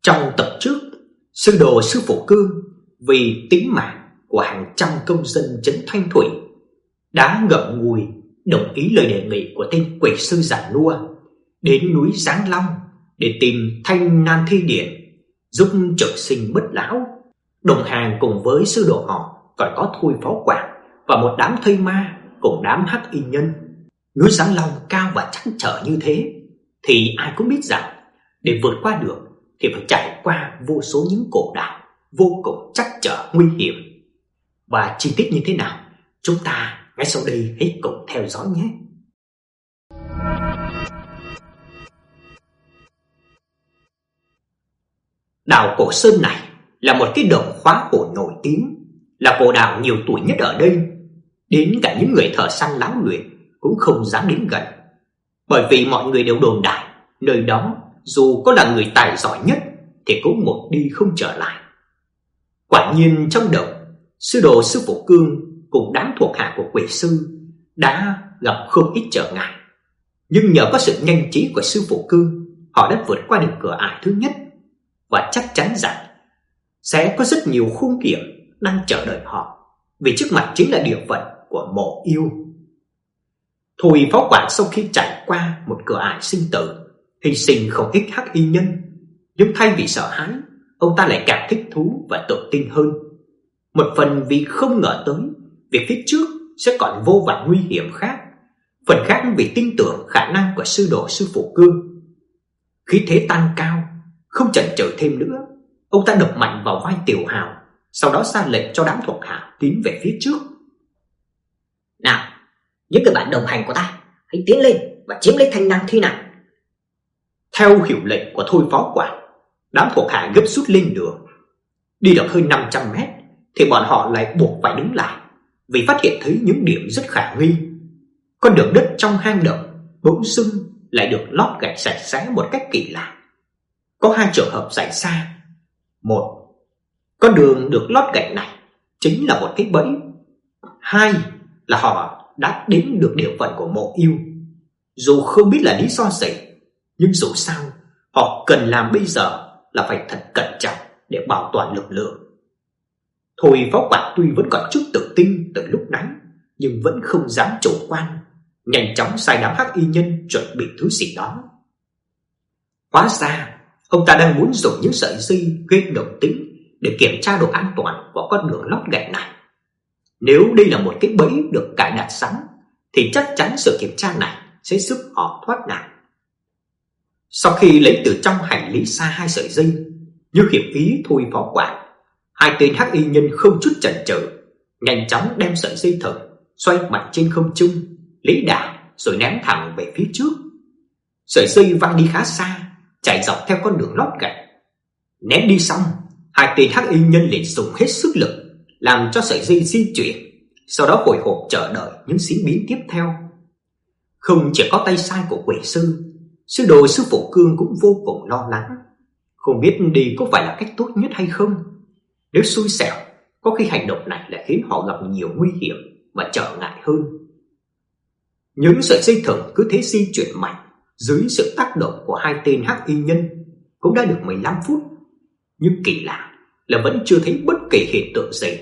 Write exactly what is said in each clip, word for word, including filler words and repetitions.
Trong tập trước, sư đồ sư phụ Cương vì tính mạng của hàng trăm công dân trấn Thanh Thủy đã ngậm ngùi đồng ý lời đề nghị của tên quỷ sư giản nua đến núi Giáng Long để tìm Thanh Nan Thi Điển giúp trường sinh bất lão. Đồng hàng cùng với sư đồ họ còn có Thôi Phó Quảng và một đám thây ma cùng đám hắc y nhân. Núi Giáng Long cao và chắc trở như thế thì ai cũng biết rằng để vượt qua được thì phải trải qua vô số những cổ đạo vô cùng trắc trở nguy hiểm. Và chi tiết như thế nào, chúng ta ngay sau đây hãy cùng theo dõi nhé. Đảo Cổ Sơn này là một cái động khóa cổ nổi tiếng, là cổ đảo nhiều tuổi nhất ở đây. Đến cả những người thợ săn lão luyện cũng không dám đến gần, bởi vì mọi người đều đồn đại nơi đó dù có là người tài giỏi nhất thì cũng một đi không trở lại. Quả nhiên trong động, sư đồ sư phụ Cương cùng đám thuộc hạ của quỷ sư đã gặp không ít trở ngại, nhưng nhờ có sự nhanh trí của sư phụ Cương, họ đã vượt qua được cửa ải thứ nhất và chắc chắn rằng sẽ có rất nhiều khung hiểm đang chờ đợi họ, vì trước mặt chính là địa phận của Mộ Yêu. Thôi Phó Quảng sau khi trải qua một cửa ải sinh tử, hy sinh không ít hắc y nhân, nhưng thay vì sợ hãi, ông ta lại càng thích thú và tự tin hơn. Một phần vì không ngờ tới việc phía trước sẽ còn vô vàn nguy hiểm khác, phần khác vì tin tưởng khả năng của sư đồ sư phụ Cương. Khí thế tăng cao, không chần chừ thêm nữa, ông ta đập mạnh vào vai Tiểu Hào, sau đó ra lệnh cho đám thuộc hạ tiến về phía trước. Nào, những người bạn đồng hành của ta, hãy tiến lên và chiếm lấy Thanh Nan Thi này. Theo hiệu lệnh của Thôi Phó Quảng, đám thuộc hạ gấp rút lên đường. Đi được hơn năm trăm mét thì bọn họ lại buộc phải đứng lại, vì phát hiện thấy những điểm rất khả nghi. Con đường đất trong hang động bỗng dưng lại được lót gạch sạch sẽ một cách kỳ lạ. Có hai trường hợp xảy ra. Một, con đường được lót gạch này chính là một cái bẫy. Hai là họ đã đến được địa phận của Mộ Yêu. Dù không biết là lý do gì, nhưng dù sao họ cần làm bây giờ là phải thật cẩn trọng để bảo toàn lực lượng. Thôi Phó Quảng tuy vẫn còn chút tự tin từ lúc nãy, nhưng vẫn không dám chủ quan, nhanh chóng sai đám hắc y nhân chuẩn bị thứ gì đó. Hóa ra ông ta đang muốn dùng những sợi dây gây động tĩnh để kiểm tra độ an toàn của con đường lót gạch này. Nếu đây là một cái bẫy được cài đặt sẵn thì chắc chắn sự kiểm tra này sẽ giúp họ thoát nạn. Sau khi lấy từ trong hành lý xa hai sợi dây, như hiệp ý Thôi Phó Quảng, hai tên hắc y nhân không chút chần chừ, nhanh chóng đem sợi dây thừng xoay mạnh trên không trung, lấy đà rồi ném thẳng về phía trước. Sợi dây văng đi khá xa, chạy dọc theo con đường lót gạch. Ném đi xong, hai tên hắc y nhân liền dùng hết sức lực làm cho sợi dây di chuyển, sau đó hồi hộp chờ đợi những diễn biến tiếp theo. Không chỉ có tay sai của quỷ sư, sư đồ sư phụ Cương cũng vô cùng lo lắng, không biết đi có phải là cách tốt nhất hay không. Nếu xui xẻo, có khi hành động này lại khiến họ gặp nhiều nguy hiểm và trở ngại hơn. Những sợi dây thừng cứ thế di chuyển mạnh dưới sự tác động của hai tên hắc y nhân cũng đã được mười lăm phút, nhưng kỳ lạ là vẫn chưa thấy bất kỳ hiện tượng gì.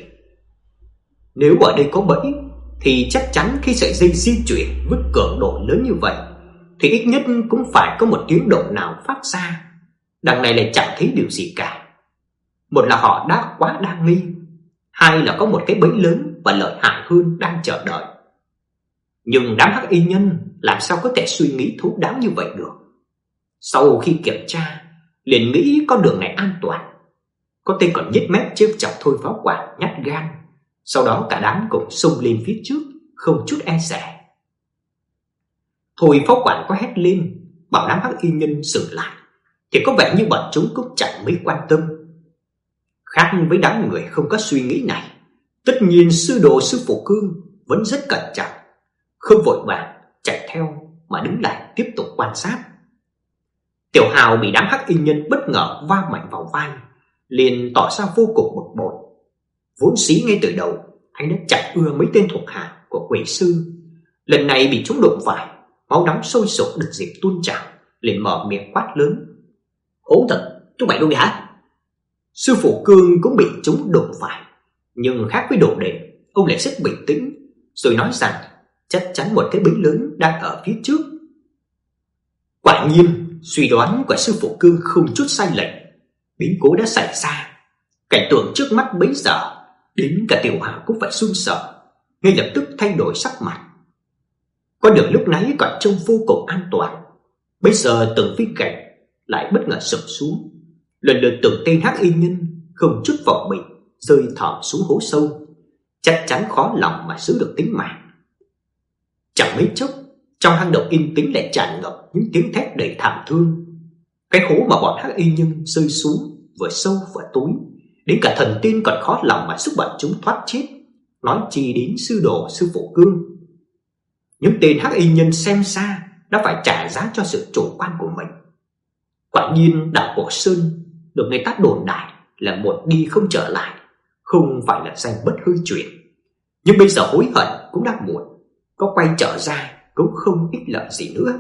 Nếu ở đây có bẫy thì chắc chắn khi sợi dây di chuyển với cường độ lớn như vậy thì ít nhất cũng phải có một tiếng động nào phát ra. Đằng này lại chẳng thấy điều gì cả. Một là họ đã quá đa nghi, hai là có một cái bẫy lớn và lợi hại hơn đang chờ đợi. Nhưng đám hắc y nhân làm sao có thể suy nghĩ thấu đáo như vậy được. Sau khi kiểm tra, liền nghĩ con đường này an toàn. Có tên còn nhếch mép trêu chọc Thôi Phó Quảng nhát gan. Sau đó cả đám cùng xông lên phía trước, không chút e dè. Thôi Phó Quảng có hét lên bảo đám hắc y nhân dừng lại, thì có vẻ như bọn chúng cũng chẳng mấy quan tâm. Khác với đám người không có suy nghĩ này, tất nhiên sư đồ sư phụ Cương vẫn rất cẩn trọng, không vội vàng chạy theo mà đứng lại tiếp tục quan sát. Tiểu Hào bị đám hắc y nhân bất ngờ va mạnh vào vai, liền tỏ ra vô cùng bực bội. Vốn dĩ ngay từ đầu anh đã chạy ưa mấy tên thuộc hạ của quỷ sư, lần này bị chúng đụng phải, máu nóng sôi sục được dịp tuôn trào, liền mở miệng quát lớn: "Hỗn thật, chúng mày đuôi hả? Sư phụ Cương cũng bị chúng đụng phải, nhưng khác với Đồ Đệ, ông lại rất bình tĩnh, rồi nói rằng chắc chắn một cái bẫy lớn đang ở phía trước. Quả nhiên, suy đoán của sư phụ Cương không chút sai lệch. Biến cố đã xảy ra. Cảnh tượng trước mắt bấy giờ, đến cả Tiểu Hào cũng phải run sợ, ngay lập tức thay đổi sắc mặt. Con đường lúc nãy còn trông vô cùng an toàn, bây giờ từng viên gạch lại bất ngờ sụp xuống. Lần lượt từng tên hắc y nhân không chút vọng mình rơi thõm xuống hố sâu, chắc chắn khó lòng mà giữ được tính mạng. Chẳng mấy chốc, trong hang động yên tĩnh lại tràn ngập những tiếng thét đầy thảm thương. Cái hố mà bọn hắc y nhân rơi xuống vừa sâu vừa tối, đến cả thần tiên còn khó lòng mà giúp bọn chúng thoát chết, nói chi đến sư đồ sư phụ Cương. Những tên hắc y nhân xem ra đã phải trả giá cho sự chủ quan của mình. Quả nhiên đảo Cổ Sơn được người ta đồn đại là một đi không trở lại, không phải là danh bất hư truyền. Nhưng bây giờ hối hận cũng đã muộn, có quay trở ra cũng không ích lợi gì nữa.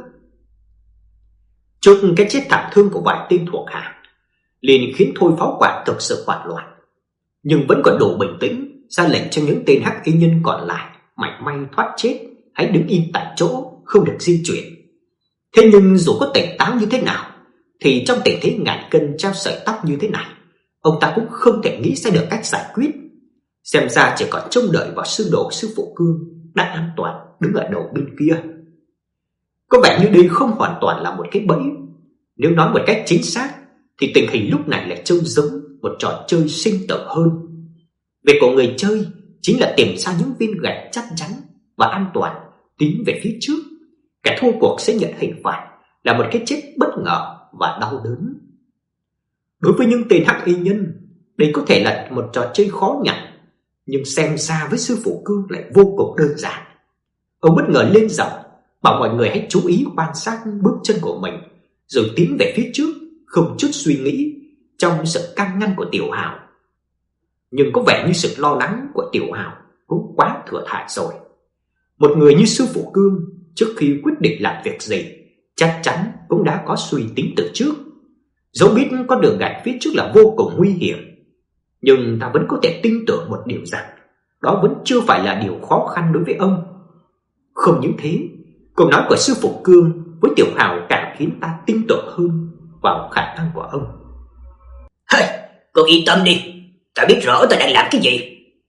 Trước cái chết thảm thương của vài tên thuộc hạ, liền khiến Thôi Pháo Quản thực sự hoảng loạn, nhưng vẫn còn đủ bình tĩnh ra lệnh cho những tên hắc y nhân còn lại mảy may thoát chết hãy đứng im tại chỗ, không được di chuyển. Thế nhưng dù có tỉnh táo như thế nào, thì trong tình thế ngàn cân treo sợi tóc như thế này, ông ta cũng không thể nghĩ ra được cách giải quyết. Xem ra chỉ còn trông đợi vào sư đồ sư phụ Cương đang an toàn đứng ở đầu bên kia. Có vẻ như đây không hoàn toàn là một cái bẫy. Nếu nói một cách chính xác thì tình hình lúc này lại trông giống một trò chơi sinh tử hơn. Việc của người chơi chính là tìm ra những viên gạch chắc chắn và an toàn tiến về phía trước. Kẻ thua cuộc sẽ nhận hình phạt là một cái chết bất ngờ và đau đớn. Đối với những tên hắc y nhân, đây có thể là một trò chơi khó nhằn, nhưng xem ra với sư phụ Cương lại vô cùng đơn giản. Ông bất ngờ lên giọng bảo mọi người hãy chú ý quan sát bước chân của mình, rồi tiến về phía trước, không chút suy nghĩ, trong sự can ngăn của Tiểu Hào. Nhưng có vẻ như sự lo lắng của Tiểu Hào cũng quá thừa thãi rồi. Một người như sư phụ Cương trước khi quyết định làm việc gì chắc chắn cũng đã có suy tính từ trước. Dẫu biết con đường gạch phía trước là vô cùng nguy hiểm, nhưng ta vẫn có thể tin tưởng một điều rằng đó vẫn chưa phải là điều khó khăn đối với ông. Không những thế, câu nói của sư phụ Cương với Tiểu Hào càng khiến ta tin tưởng hơn vào khả năng của ông. Hey, cô yên tâm đi, ta biết rõ ta đang làm cái gì.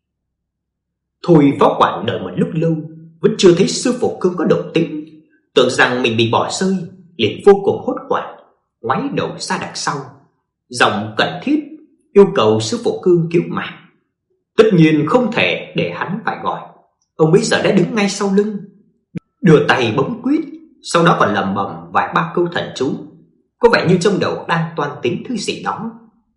Thôi Pháo Quản đợi một lúc lâu vẫn chưa thấy sư phụ Cương có động tĩnh, tưởng rằng mình bị bỏ rơi, liền vô cùng hốt hoảng, ngoái đầu ra đằng sau, giọng khẩn thiết yêu cầu sư phụ Cương cứu mạng. Tất nhiên không thể để hắn phải gọi. Ông bây giờ đã đứng ngay sau lưng, đưa tay bấm quyết, sau đó còn lẩm bẩm vài ba câu thần chú, có vẻ như trong đầu đang toan tính thứ gì đó.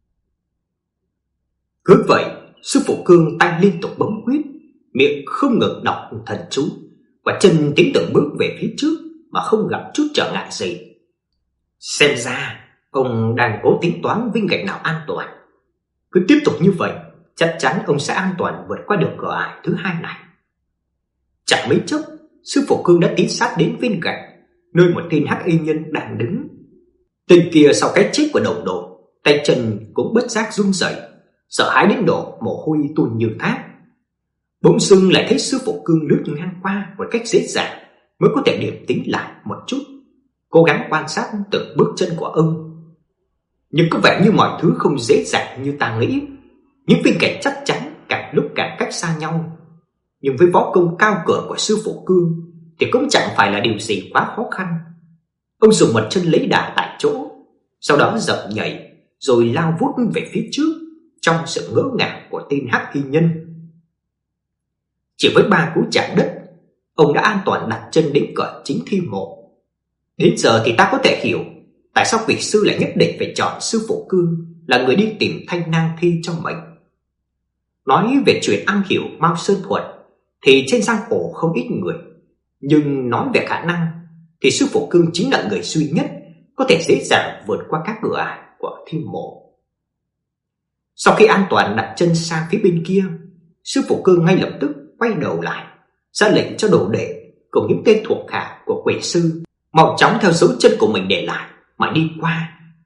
Cứ vậy, sư phụ Cương tay liên tục bấm quyết, miệng không ngừng đọc thần chú, và chân tiến từng bước về phía trước mà không gặp chút trở ngại gì. Xem ra ông đang cố tính toán viên gạch nào an toàn. Cứ tiếp tục như vậy, chắc chắn ông sẽ an toàn vượt qua được cửa ải thứ hai này. Chẳng mấy chốc, sư phụ Cương đã tiến sát đến viên gạch nơi một tên hắc y nhân đang đứng. Tên kia sau cái chết của đồng đội, tay chân cũng bất giác run rẩy, sợ hãi đến độ mồ hôi tuôn như thác. Bỗng dưng lại thấy sư phụ Cương lướt ngang qua một cách dễ dàng, mới có thể điểm tính lại một chút, cố gắng quan sát từng bước chân của ông. Nhưng có vẻ như mọi thứ không dễ dàng như ta nghĩ. Những viên gạch chắc chắn càng lúc càng cách xa nhau. Nhưng với võ công cao cường của sư phụ Cương thì cũng chẳng phải là điều gì quá khó khăn. Ông dùng một chân lấy đà tại chỗ, sau đó dậm nhảy rồi lao vút về phía trước trong sự ngỡ ngàng của tên hắc y nhân. Chỉ với ba cú chạm đất, ông đã an toàn đặt chân đến cửa chính thi mộ. Đến giờ thì ta có thể hiểu tại sao quỷ sư lại nhất định phải chọn sư phụ Cương là người đi tìm thanh nang thi cho mình. Nói về chuyện am hiểu Mao Sơn thuật thì trên giang hồ không ít người, nhưng nói về khả năng thì sư phụ Cương chính là người duy nhất có thể dễ dàng vượt qua các cửa ải của thi mộ. Sau khi an toàn đặt chân sang phía bên kia, sư phụ Cương ngay lập tức quay đầu lại, ra lệnh cho đồ đệ cùng những tên thuộc hạ của quỷ sư mau chóng theo dấu chân của mình để lại mà đi qua,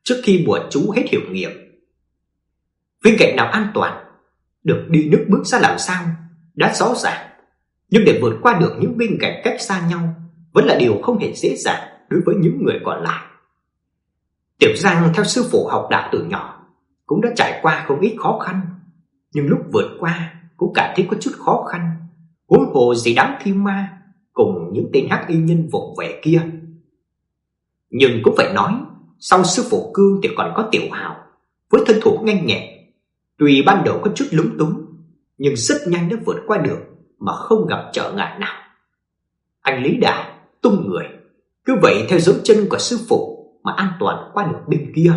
trước khi bùa chú hết hiệu nghiệm. Viên gạch nào an toàn, được đi nước bước ra làm sao đã rõ ràng, nhưng để vượt qua được những viên gạch cách xa nhau vẫn là điều không hề dễ dàng đối với những người còn lại. Tiểu Giang theo sư phụ học đạo từ nhỏ, cũng đã trải qua không ít khó khăn, nhưng lúc vượt qua cũng cảm thấy có chút khó khăn, huống hồ gì đám thi ma cùng những tên hắc y nhân vụng về kia. Nhưng cũng phải nói, sau sư phụ Cương thì còn có Tiểu Hào với thân thủ nhanh nhẹn. Tuy ban đầu có chút lúng túng, nhưng rất nhanh đã vượt qua được mà không gặp trở ngại nào. Anh Lý Đà tung người, cứ vậy theo dấu chân của sư phụ mà an toàn qua được bên kia.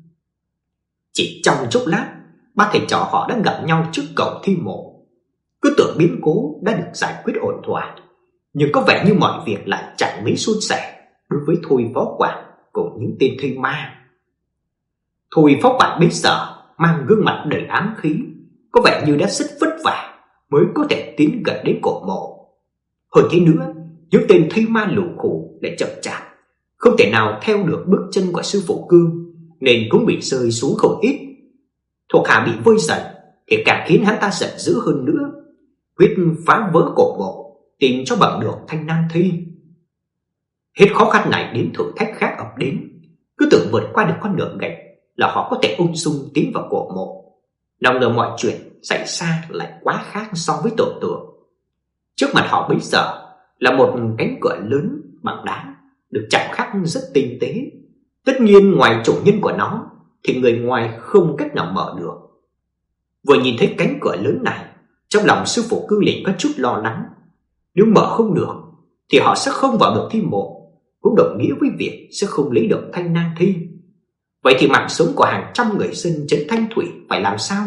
Chỉ trong chốc lát, ba thầy trò họ đã gặp nhau trước cổng thi mộ. Cứ tưởng biến cố đã được giải quyết ổn thỏa, nhưng có vẻ như mọi việc lại chẳng mấy suôn sẻ đối với Thôi Phó Quản cùng những tên thi ma. Thôi Phó Quản bây giờ mang gương mặt đầy ám khí, có vẻ như đã rất vất vả mới có thể tiến gần đến cổ mộ. Hơn thế nữa, những tên thi ma lù khù lại chậm chạp, không thể nào theo được bước chân của sư phụ Cương, nên cũng bị rơi xuống không ít. Thuộc hạ bị vơi dần thì càng khiến hắn ta giận dữ hơn nữa, quyết phá vỡ cổ mộ, tìm cho bằng được thanh nan thi. Hết khó khăn này đến thử thách khác ập đến, cứ tưởng vượt qua được con đường gạch là họ có thể ung dung tiến vào cổ mộ. Nào ngờ mọi chuyện xảy ra lại quá khác so với tưởng tượng. Trước mặt họ bây giờ là một cánh cửa lớn bằng đá, được chạm khắc rất tinh tế. Tất nhiên ngoài chủ nhân của nó thì người ngoài không cách nào mở được. Vừa nhìn thấy cánh cửa lớn này, trong lòng sư phụ Cương liền có chút lo lắng. Nếu mở không được thì họ sẽ không vào được thi mộ, cũng đồng nghĩa với việc sẽ không lấy được thanh nan thi. Vậy thì mạng sống của hàng trăm người dân trấn Thanh Thủy phải làm sao?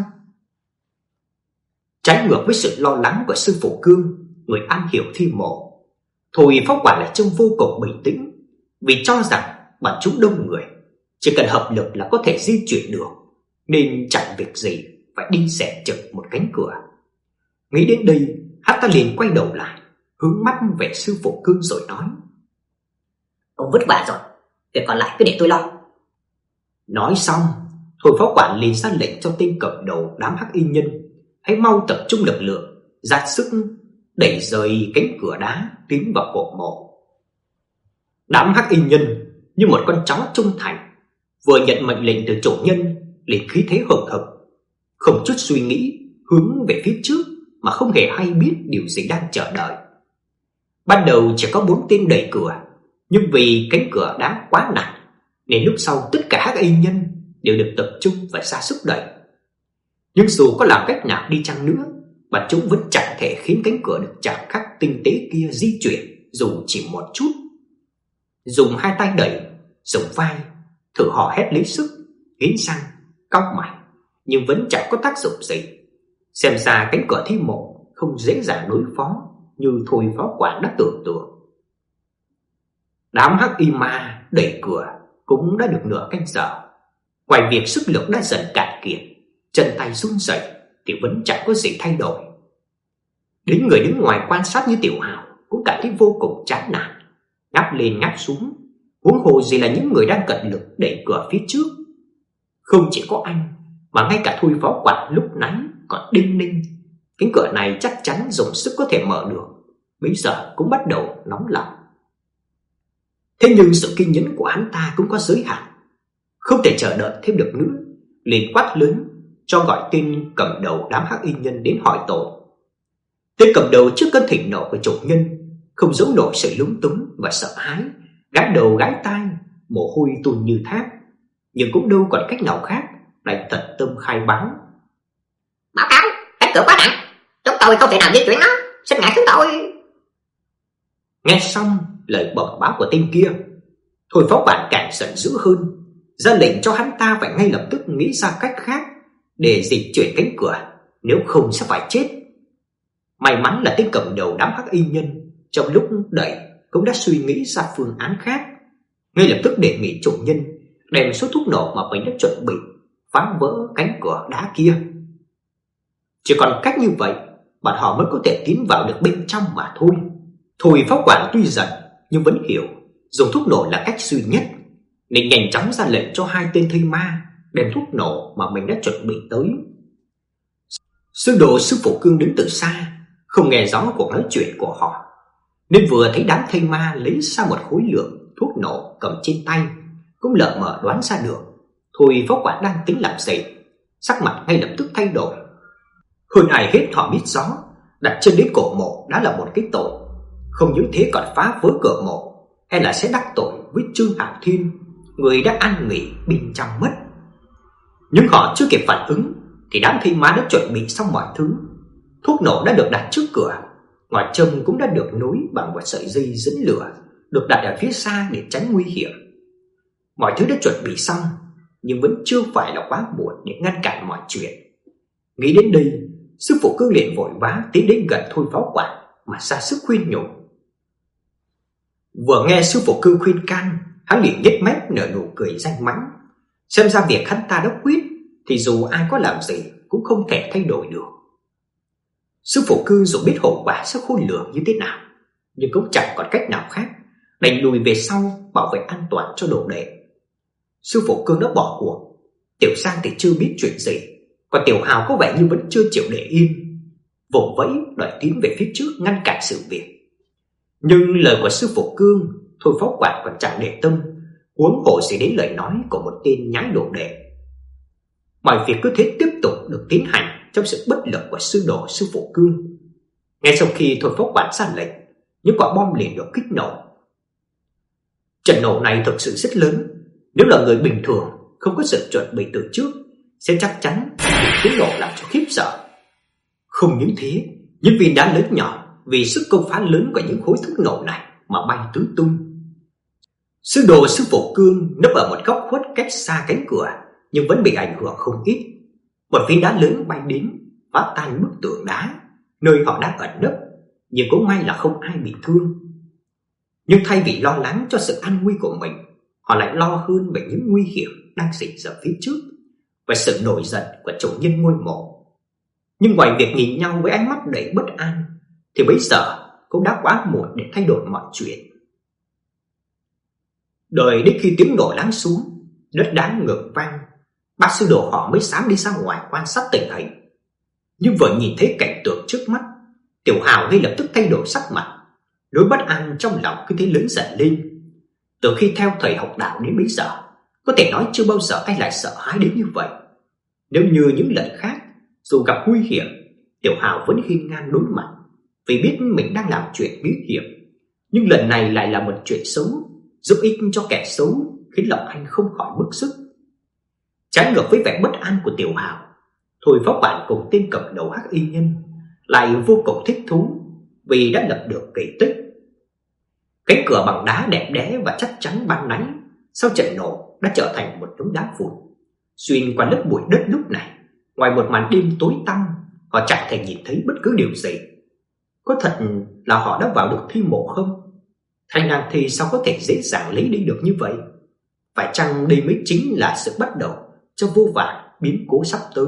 Trái ngược với sự lo lắng của sư phụ Cương, người am hiểu thi mộ, Thôi Phó Quản lại trông vô cùng bình tĩnh, vì cho rằng bọn chúng đông người, chỉ cần hợp lực là có thể di chuyển được, nên chẳng việc gì phải đi xẻ chực một cánh cửa. Nghĩ đến đây, hắn ta liền quay đầu lại, hướng mắt về sư phụ Cương rồi nói: Ông vất vả rồi, việc còn lại cứ để tôi lo. Nói xong, Thôi Phó Quản liền ra lệnh cho tên cầm đầu đám hắc y nhân hãy mau tập trung lực lượng, ra sức đẩy rời cánh cửa đá tiến vào cổ mộ. Đám hắc y nhân như một con chó trung thành, vừa nhận mệnh lệnh từ chủ nhân liền khí thế hừng hực, không chút suy nghĩ hướng về phía trước mà không hề hay biết điều gì đang chờ đợi. Ban đầu chỉ có bốn tên đẩy cửa, nhưng vì cánh cửa đá quá nặng nên lúc sau tất cả hắc y nhân đều được tập trung và ra sức đẩy. Nhưng dù có làm cách nào đi chăng nữa, bọn chúng vẫn chẳng thể khiến cánh cửa được chạm khắc tinh tế kia di chuyển dù chỉ một chút. Dùng hai tay đẩy, dùng vai, thử hò hét lấy sức, nghiến răng, cau mày, nhưng vẫn chẳng có tác dụng gì. Xem ra cánh cửa thi mộ không dễ dàng đối phó như Thôi Phó Quản đã tưởng tượng. Đám hắc y ma đẩy cửa cũng đã được nửa canh giờ. Ngoài việc sức lực đã dần cạn kiệt, chân tay run rẩy thì vẫn chẳng có gì thay đổi. Đến người đứng ngoài quan sát như Tiểu Hào cũng cảm thấy vô cùng chán nản, ngáp lên ngáp xuống, huống hồ gì là những người đang cật lực đẩy cửa phía trước. Không chỉ có anh mà ngay cả Thôi Phó Quản lúc nãy còn đinh ninh, cánh cửa này chắc chắn dùng sức có thể mở được, bây giờ cũng bắt đầu nóng lòng. Thế nhưng sự kiên nhẫn của hắn ta cũng có giới hạn, không thể chờ đợi thêm được nữa, liền quát lớn cho gọi tên cầm đầu đám hắc y nhân đến hỏi tội. Tên cầm đầu trước cơn thịnh nộ của chủ nhân không giấu nổi sự lúng túng và sợ hãi, gãi đầu gãi tai, mồ hôi tuôn như thác, nhưng cũng đâu còn cách nào khác, đành tận tâm khai báo. Báo cáo, cánh cửa quá nặng, chúng tôi không thể nào di chuyển nó, xin ngài chúng tôi. Nghe xong lời bẩm báo của tên kia, Thôi Phó Quản càng giận dữ hơn, ra lệnh cho hắn ta phải ngay lập tức nghĩ ra cách khác để dịch chuyển cánh cửa, nếu không sẽ phải chết. May mắn là tên cầm đầu đám hắc y nhân trong lúc đẩy cũng đã suy nghĩ ra phương án khác, ngay lập tức đề nghị chủ nhân đem số thuốc nổ mà mình đã chuẩn bị phá vỡ cánh cửa đá kia. Chỉ còn cách như vậy, bọn họ mới có thể tiến vào được bên trong mà thôi. Thôi Phó Quản tuy giận nhưng vẫn hiểu dùng thuốc nổ là cách duy nhất, nên nhanh chóng ra lệnh cho hai tên thây ma đem thuốc nổ mà mình đã chuẩn bị tới. Sư đồ sư phụ Cương đứng từ xa, không nghe rõ cuộc nói chuyện của họ, nên vừa thấy đám thây ma lấy ra một khối lượng thuốc nổ cầm trên tay, cũng lờ mờ đoán ra được Thôi Phó Quản đang tính làm gì. Sắc mặt ngay lập tức thay đổi. Hơn ai hết họ biết rõ, đặt chân đến cổ mộ đã là một cái tội, không những thế còn phá vỡ cửa mộ, hay là sẽ đắc tội với Trương Hạo Thiên, người đã an nghỉ bên trong mất. Nhưng họ chưa kịp phản ứng thì đám thây ma đã chuẩn bị xong mọi thứ. Thuốc nổ đã được đặt trước cửa, ngòi châm cũng đã được nối bằng một sợi dây dẫn lửa, được đặt ở phía xa để tránh nguy hiểm. Mọi thứ đã chuẩn bị xong, nhưng vẫn chưa phải là quá muộn để ngăn cản mọi chuyện. Nghĩ đến đây, sư phụ Cương liền vội vã tiến đến gần Thôi Phó Quản mà ra sức khuyên nhủ. Vừa nghe sư phụ Cương khuyên can, hắn liền nhếch mép nở nụ cười danh mãnh. Xem ra việc hắn ta đã quyết thì dù ai có làm gì cũng không thể thay đổi được. Sư phụ Cương dù biết hậu quả sẽ khôn lường như thế nào, nhưng cũng chẳng còn cách nào khác, đành lùi về sau bảo vệ an toàn cho đồ đệ. Sư phụ Cương đã bỏ cuộc. Tiểu Sang thì chưa biết chuyện gì, còn Tiểu Hào có vẻ như vẫn chưa chịu để yên, vùng vẫy đòi tiến về phía trước ngăn cản sự việc. Nhưng lời của sư phụ Cương, Thôi Phó Quản còn chẳng để tâm, huống hồ gì đến lời nói của một tên nhái đồ đệ. Mọi việc cứ thế tiếp tục được tiến hành trong sự bất lực của sư đồ sư phụ Cương. Ngay sau khi Thôi Phó Quản ra lệnh, những quả bom liền được kích nổ. Trận nổ này thực sự rất lớn. Nếu là người bình thường không có sự chuẩn bị từ trước, sẽ chắc chắn bị tiếng nổ làm cho khiếp sợ. Không những thế, những viên đá lớn nhỏ vì sức công phá lớn của những khối thuốc nổ này mà bay tứ tung. Sư đồ sư phụ Cương nấp ở một góc khuất cách xa cánh cửa, nhưng vẫn bị ảnh hưởng không ít. Một viên đá lớn bay đến phá tan bức tường đá nơi họ đang ẩn nấp, nhưng cũng may là không ai bị thương. Nhưng thay vì lo lắng cho sự an nguy của mình, họ lại lo hơn về những nguy hiểm đang xảy ra phía trước và sự nổi giận của chủ nhân ngôi mộ. Nhưng ngoài việc nhìn nhau với ánh mắt đầy bất an, thì bây giờ cũng đã quá muộn để thay đổi mọi chuyện. Đợi đến khi tiếng nổ lắng xuống, đất đá ngược vang, ba sư đồ họ mới dám đi ra ngoài quan sát tình hình. Nhưng vừa nhìn thấy cảnh tượng trước mắt, Tiểu Hào ngay lập tức thay đổi sắc mặt. Nỗi bất an trong lòng cứ thế lớn dần lên. Từ khi theo thầy học đạo đến bây giờ, có thể nói chưa bao giờ anh lại sợ hãi đến như vậy. Nếu như những lần khác, dù gặp nguy hiểm, Tiểu Hào vẫn hiên ngang đối mặt, vì biết mình đang làm chuyện bí hiểm. Nhưng lần này lại là một chuyện xấu, giúp ích cho kẻ xấu, khiến lòng anh không khỏi bức xúc. Trái ngược với vẻ bất an của Tiểu Hào, Thôi Phó Quản cùng tên cầm đầu hắc y nhân lại vô cùng thích thú vì đã lập được kỳ tích. Cánh cửa bằng đá đẹp đẽ và chắc chắn ban nãy sau trận nổ đã trở thành một đống đá vụn. Xuyên qua lớp bụi đất lúc này, ngoài một màn đêm tối tăm, họ chẳng thể nhìn thấy bất cứ điều gì. Có thật là họ đã vào được thi mộ không? Thanh Nam Thi sao có thể dễ dàng lấy đi được như vậy? Phải chăng đây mới chính là sự bắt đầu cho vô vàn biến cố sắp tới?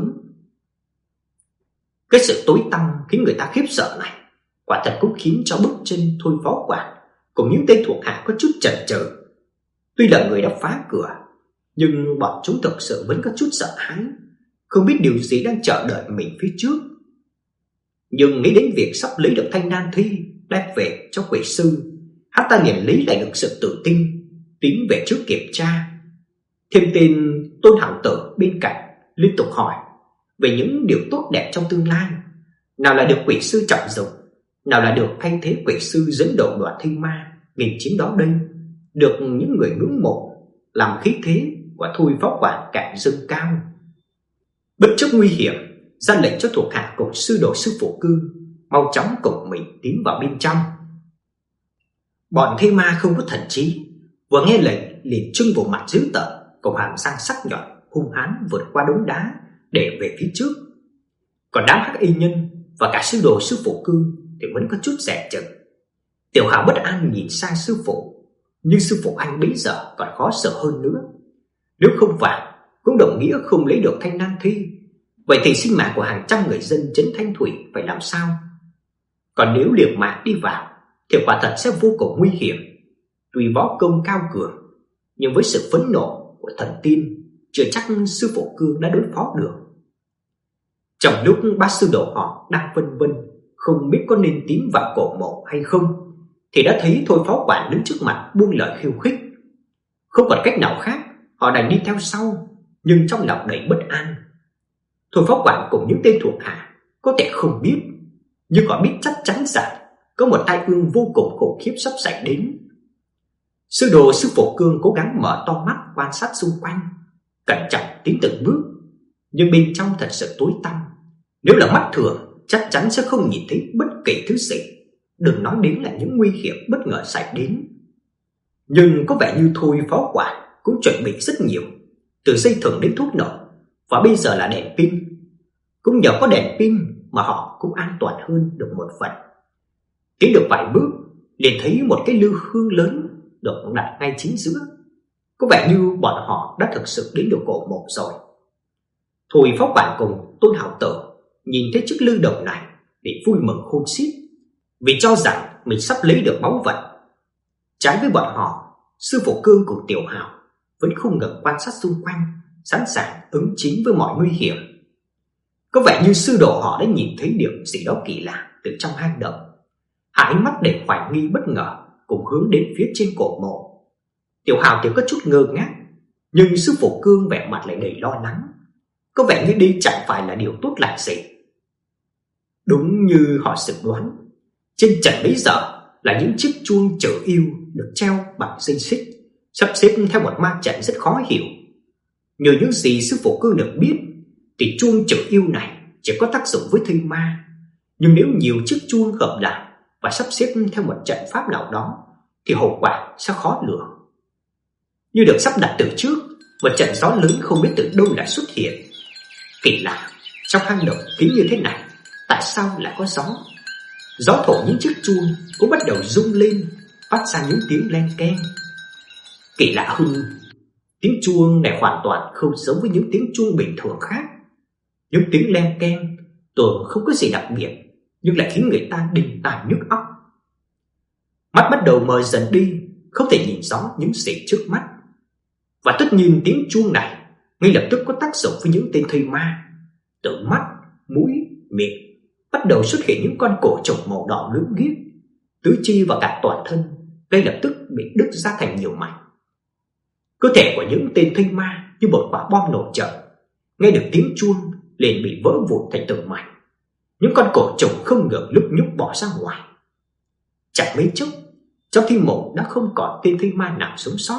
Cái sự tối tăm khiến người ta khiếp sợ này quả thật cũng khiến cho bước chân Thôi Phó Quản cùng những tên thuộc hạ có chút chần chừ. Tuy là người đã phá cửa, nhưng bọn chúng thực sự vẫn có chút sợ hãi, không biết điều gì đang chờ đợi mình phía trước. Nhưng nghĩ đến việc sắp lấy được Thanh Nan Thi đem về cho quỷ sư, hắn ta liền lấy lại được sự tự tin, tiến về trước kiểm tra. Thêm tên Tôn Hảo Tử bên cạnh liên tục hỏi về những điều tốt đẹp trong tương lai, nào là được quỷ sư trọng dụng, nào là được thay thế quỷ sư dẫn đầu đoàn thây ma nghìn chiến đó đây, được những người ngưỡng mộ, làm khí thế của Thôi Phó Quản càng dâng cao. Bất chấp nguy hiểm, ra lệnh cho thuộc hạ cùng sư đồ sư phụ Cương mau chóng cùng mình tiến vào bên trong. Bọn thây ma không có thần trí, vừa nghe lệnh liền trưng bộ mặt dữ tợn, cùng hàm răng sắc nhọn hung hãn vượt qua đống đá để về phía trước. Còn đám hắc y nhân và cả sư đồ sư phụ Cương thì vẫn có chút dè chừng. Tiểu Hào bất an nhìn sang sư phụ, nhưng sư phụ anh bây giờ còn khó sợ hơn nữa. Nếu không vào cũng đồng nghĩa không lấy được Thanh Nan Thi, vậy thì sinh mạng của hàng trăm người dân trấn Thanh Thủy phải làm sao? Còn nếu liều mạng đi vào thì quả thật sẽ vô cùng nguy hiểm. Tuy võ công cao cường, nhưng với sự phẫn nộ của thần tiên, chưa chắc sư Phổ Cương đã đối phó được. Trong lúc ba sư đồ họ đang vân vân không biết có nên tín vào cổ mộ hay không, thì đã thấy Thôi Phó Quản đứng trước mặt buông lời khiêu khích. Không còn cách nào khác, họ đành đi theo sau, nhưng trong lòng đầy bất an. Thôi Phó Quản cùng những tên thuộc hạ có thể không biết, nhưng họ biết chắc chắn rằng có một tai ương vô cùng khủng khiếp sắp xảy đến. Sư đồ sư Phổ Cương cố gắng mở to mắt quan sát xung quanh, cẩn trọng tiến từng bước, nhưng bên trong thật sự tối tăm. Nếu là mắt thường chắc chắn sẽ không nhìn thấy bất kỳ thứ gì, đừng nói đến là những nguy hiểm bất ngờ xảy đến. Nhưng có vẻ như Thôi Phó Quản cũng chuẩn bị rất nhiều, từ dây thừng đến thuốc nổ, và bây giờ là đèn pin. Cũng nhờ có đèn pin mà họ cũng an toàn hơn được một phần. Tiến được vài bước, liền thấy một cái lư hương lớn được đặt ngay chính giữa. Có vẻ như bọn họ đã thực sự đến được cổ mộ rồi. Thôi Phó Quản cùng Tôn Hảo Tử nhìn thấy chiếc lư đồng này để vui mừng khôn xiết, vì cho rằng mình sắp lấy được báu vật. Trái với bọn họ, sư Phổ Cương cùng Tiểu Hào vẫn không ngừng quan sát xung quanh, sẵn sàng ứng chiến với mọi nguy hiểm. Có vẻ như sư đồ họ đã nhìn thấy điểm gì đó kỳ lạ từ trong hang động. Hai ánh mắt để hoài nghi bất ngờ cùng hướng đến phía trên cổ mộ. Tiểu Hào thì có chút ngơ ngác, nhưng sư Phổ Cương vẻ mặt lại đầy lo lắng. Có vẻ như đây chẳng phải là điều tốt lành gì. Đúng như họ dự đoán, trên trận bấy giờ là những chiếc chuông chở yêu được treo bằng dây xích, sắp xếp theo một ma trận rất khó hiểu. Nhờ những gì sư Phổ Cương được biết, thì chuông chở yêu này chỉ có tác dụng với thây ma, nhưng nếu nhiều chiếc chuông hợp lại và sắp xếp theo một trận pháp nào đó thì hậu quả sẽ khó lường. Như được sắp đặt từ trước, một trận gió lớn không biết từ đâu lại xuất hiện. Kỳ lạ, trong hang động kín như thế này, tại sao lại có gió? Gió thổi những chiếc chuông cũng bắt đầu rung lên, phát ra những tiếng len keng. Kỳ lạ hơn, tiếng chuông này hoàn toàn không giống với những tiếng chuông bình thường khác. Những tiếng len keng tưởng không có gì đặc biệt, nhưng lại khiến người ta đinh tai nhức óc. Mắt bắt đầu mờ dần đi, không thể nhìn rõ những gì trước mắt. Và tất nhiên tiếng chuông này ngay lập tức có tác dụng với những tên thây ma. Từ mắt, mũi, miệng bắt đầu xuất hiện những con cổ trùng màu đỏ lưỡng ghiếc, tứ chi và cả toàn thân ngay lập tức bị đứt ra thành nhiều mảnh. Cơ thể của những tên thây ma như một quả bom nổ chậm, nghe được tiếng chuông liền bị vỡ vụn thành từng mảnh. Những con cổ trùng không ngừng lúc nhúc bỏ ra ngoài. Chẳng mấy chốc, trong thi mộ đã không còn tên thây ma nào sống sót.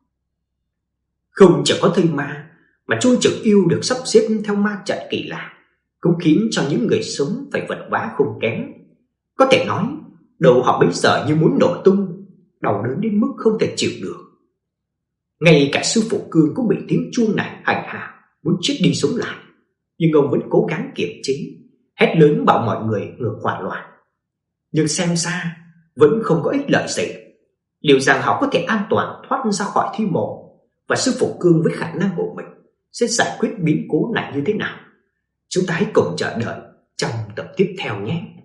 Không chỉ có thây ma, mà chuông chở yêu được sắp xếp theo ma trận kỳ lạ cũng khiến cho những người sống phải vật vã không kém. Có thể nói, đầu họ bây giờ như muốn nổ tung, đau đớn đến mức không thể chịu được. Ngay cả sư Phổ Cương cũng bị tiếng chuông này hành hạ, muốn chết đi sống lại, nhưng ông vẫn cố gắng kiềm chế, hét lớn bảo mọi người ngừng hoảng loạn. Nhưng xem ra vẫn không có ích lợi gì. Liệu rằng họ có thể an toàn thoát ra khỏi thi mộ, và sư Phổ Cương với khả năng của mình sẽ giải quyết biến cố này như thế nào? Chúng ta hãy cùng chờ đợi trong tập tiếp theo nhé.